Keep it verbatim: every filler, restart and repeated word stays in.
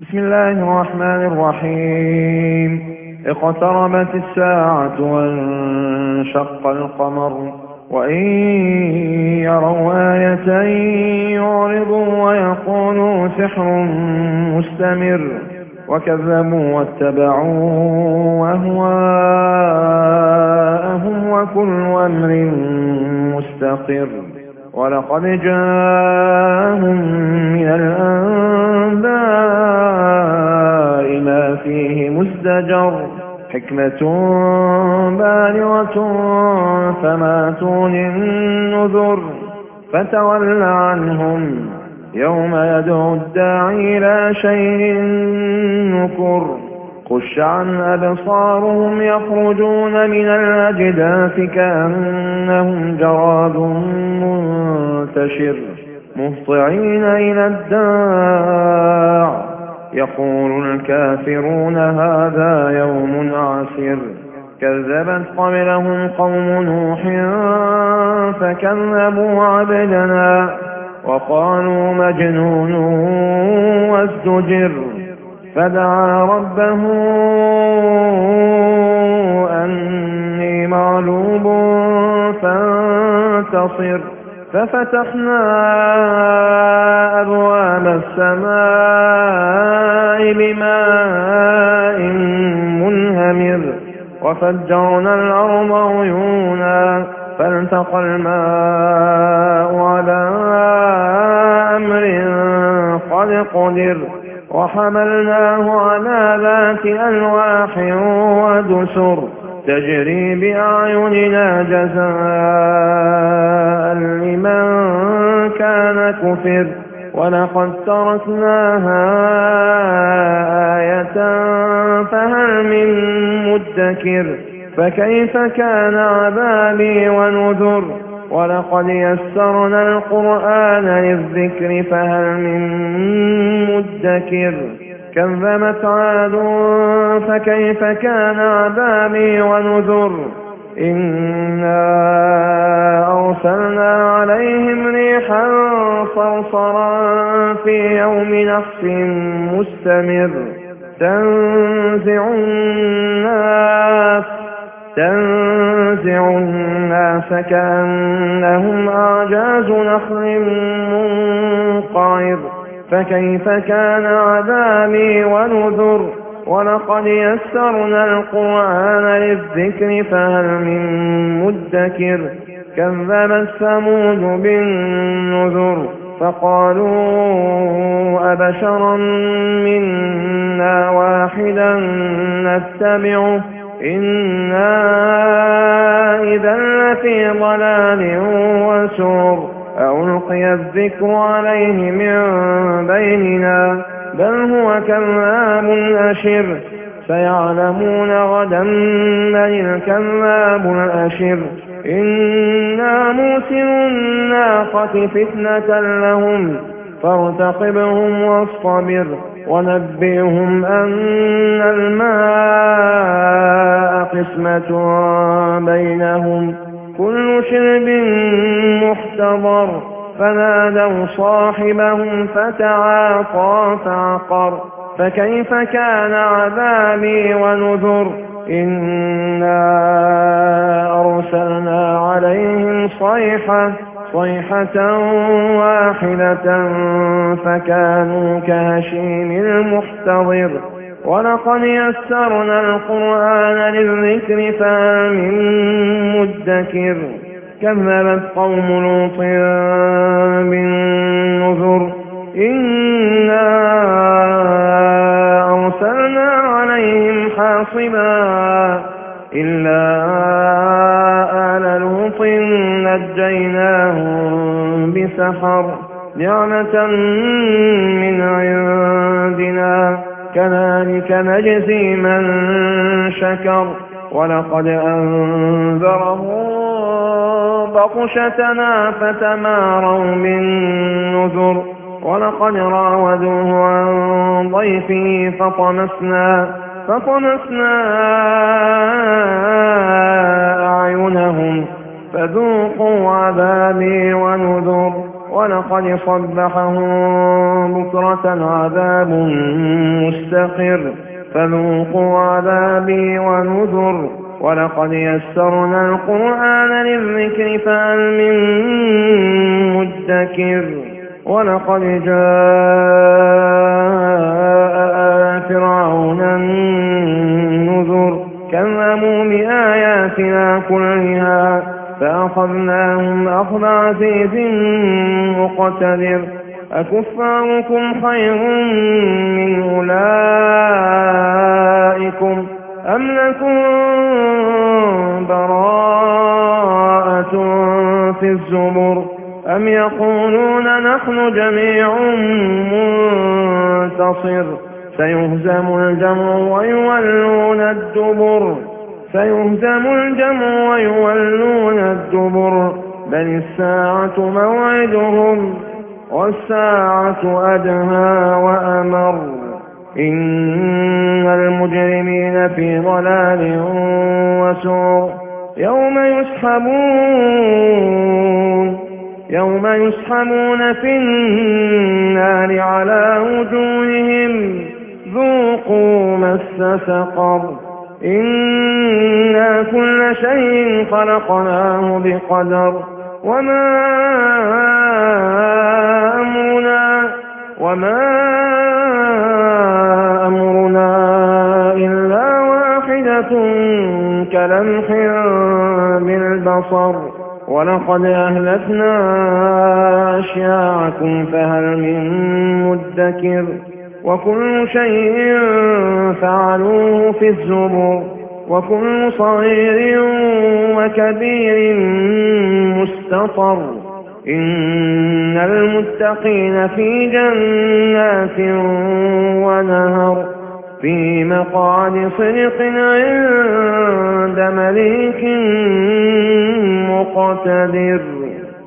بسم الله الرحمن الرحيم. اقتربت الساعة وانشق القمر وإن يروا آية يعرضوا ويقولوا سحر مستمر وكذبوا واتبعوا أهواءهم وكل أمر مستقر. ولقد جاءهم من الأنباء ما فيه مزدجر حكمة بالغة فما تغني النذر. فتول عنهم يوم يدعو الداعي إلى شيء نكر. خش عن أبصارهم يخرجون من الأجداث كأنهم جراد منتشر مهطعين إلى الداع يقول الكافرون هذا يوم عسر. كذبت قبلهم قوم نوح فكذبوا عبدنا وقالوا مجنون وازدجر. فدعا ربه أني مغلوب فانتصر. ففتحنا أبواب السماء بماء منهمر وفجرنا الأرض عيونا فالتقى الماء على أمر قد قدر. وحملناه على ذات ألواح ودسر تجري بأعيننا جزاء لمن كان كفر. ولقد تركناها آية فهل من مدكر. فكيف كان عذابي ونذر. ولقد يسرنا القرآن للذكر فهل من مدكر. كذبت عاد فكيف كان عذابي ونذر. إنا أرسلنا عليهم ريحا صرصرا في يوم نحس مستمر تنزع الناس تنزع الناس كأنهم أعجاز نخل منقعر. فكيف كان عذابي ونذر. ولقد يسرنا القرآن للذكر فهل من مدكر. كذبت ثمود بالنذر فقالوا أبشرا منا واحدا نتبعه إنا إذا لفي ضلال وسعر. ألقي الذكر عليه من بيننا بل هو كذاب أشر. سيعلمون غدا من الكذاب الأشر. إنا مرسل الناقة فتنة لهم فارتقبهم واصطبر. ونبئهم أن الماء قسمة بينهم كل شرب محتضر. فنادوا صاحبهم فتعاطى فعقر. فكيف كان عذابي ونذر. إنا أرسلنا عليهم صيحة صيحة واحدة فكانوا كهشيم المحتضر. ولقد يسرنا القرآن للذكر فهل من مدكر. كذبت قوم لوط بالنذر. إنا أرسلنا عليهم حاصبا إلا آل لوط نجيناهم بسحر نعمة من عندنا كذلك نجزي من شكر. ولقد أنذرهم بطشتنا فتماروا بالنذر. ولقد راودوه عن ضيفه فطمسنا فطمسنا أعينهم فذوقوا عذابي ونذر. ولقد صبحهم بكرة عذاب مستقر فذوقوا عذابي ونذر ولقد يسرنا القرآن للذكر فهل من مدكر ولقد جاء آل فرعون النذر كذبوا بآياتنا كلها فأخذناهم أخذ عزيز مقتدر أكفاركم خير من أولئكم أم لكم براءة في الزبر أم يقولون نحن جميع منتصر سيهزم الجمع ويولون الدبر سيهزم الجمع ويولون الدبر بل الساعة موعدهم والساعة أدهى وأمر إن المجرمين في ضلال وسعر يوم يسحبون يوم يسحبون في النار على وجوههم ذوقوا مس سقر إنا كل شيء خلقناه بقدر وما أمرنا وما أمرنا إلا واحدة كلمح بالبصر ولقد أهلكنا أشياعكم فهل من مدكر وكل شيء فعلوه في الزبر وكل صغير وكبير مستطر إن المتقين في جنات ونهر في مقعد صدق عند مليك مقتدر.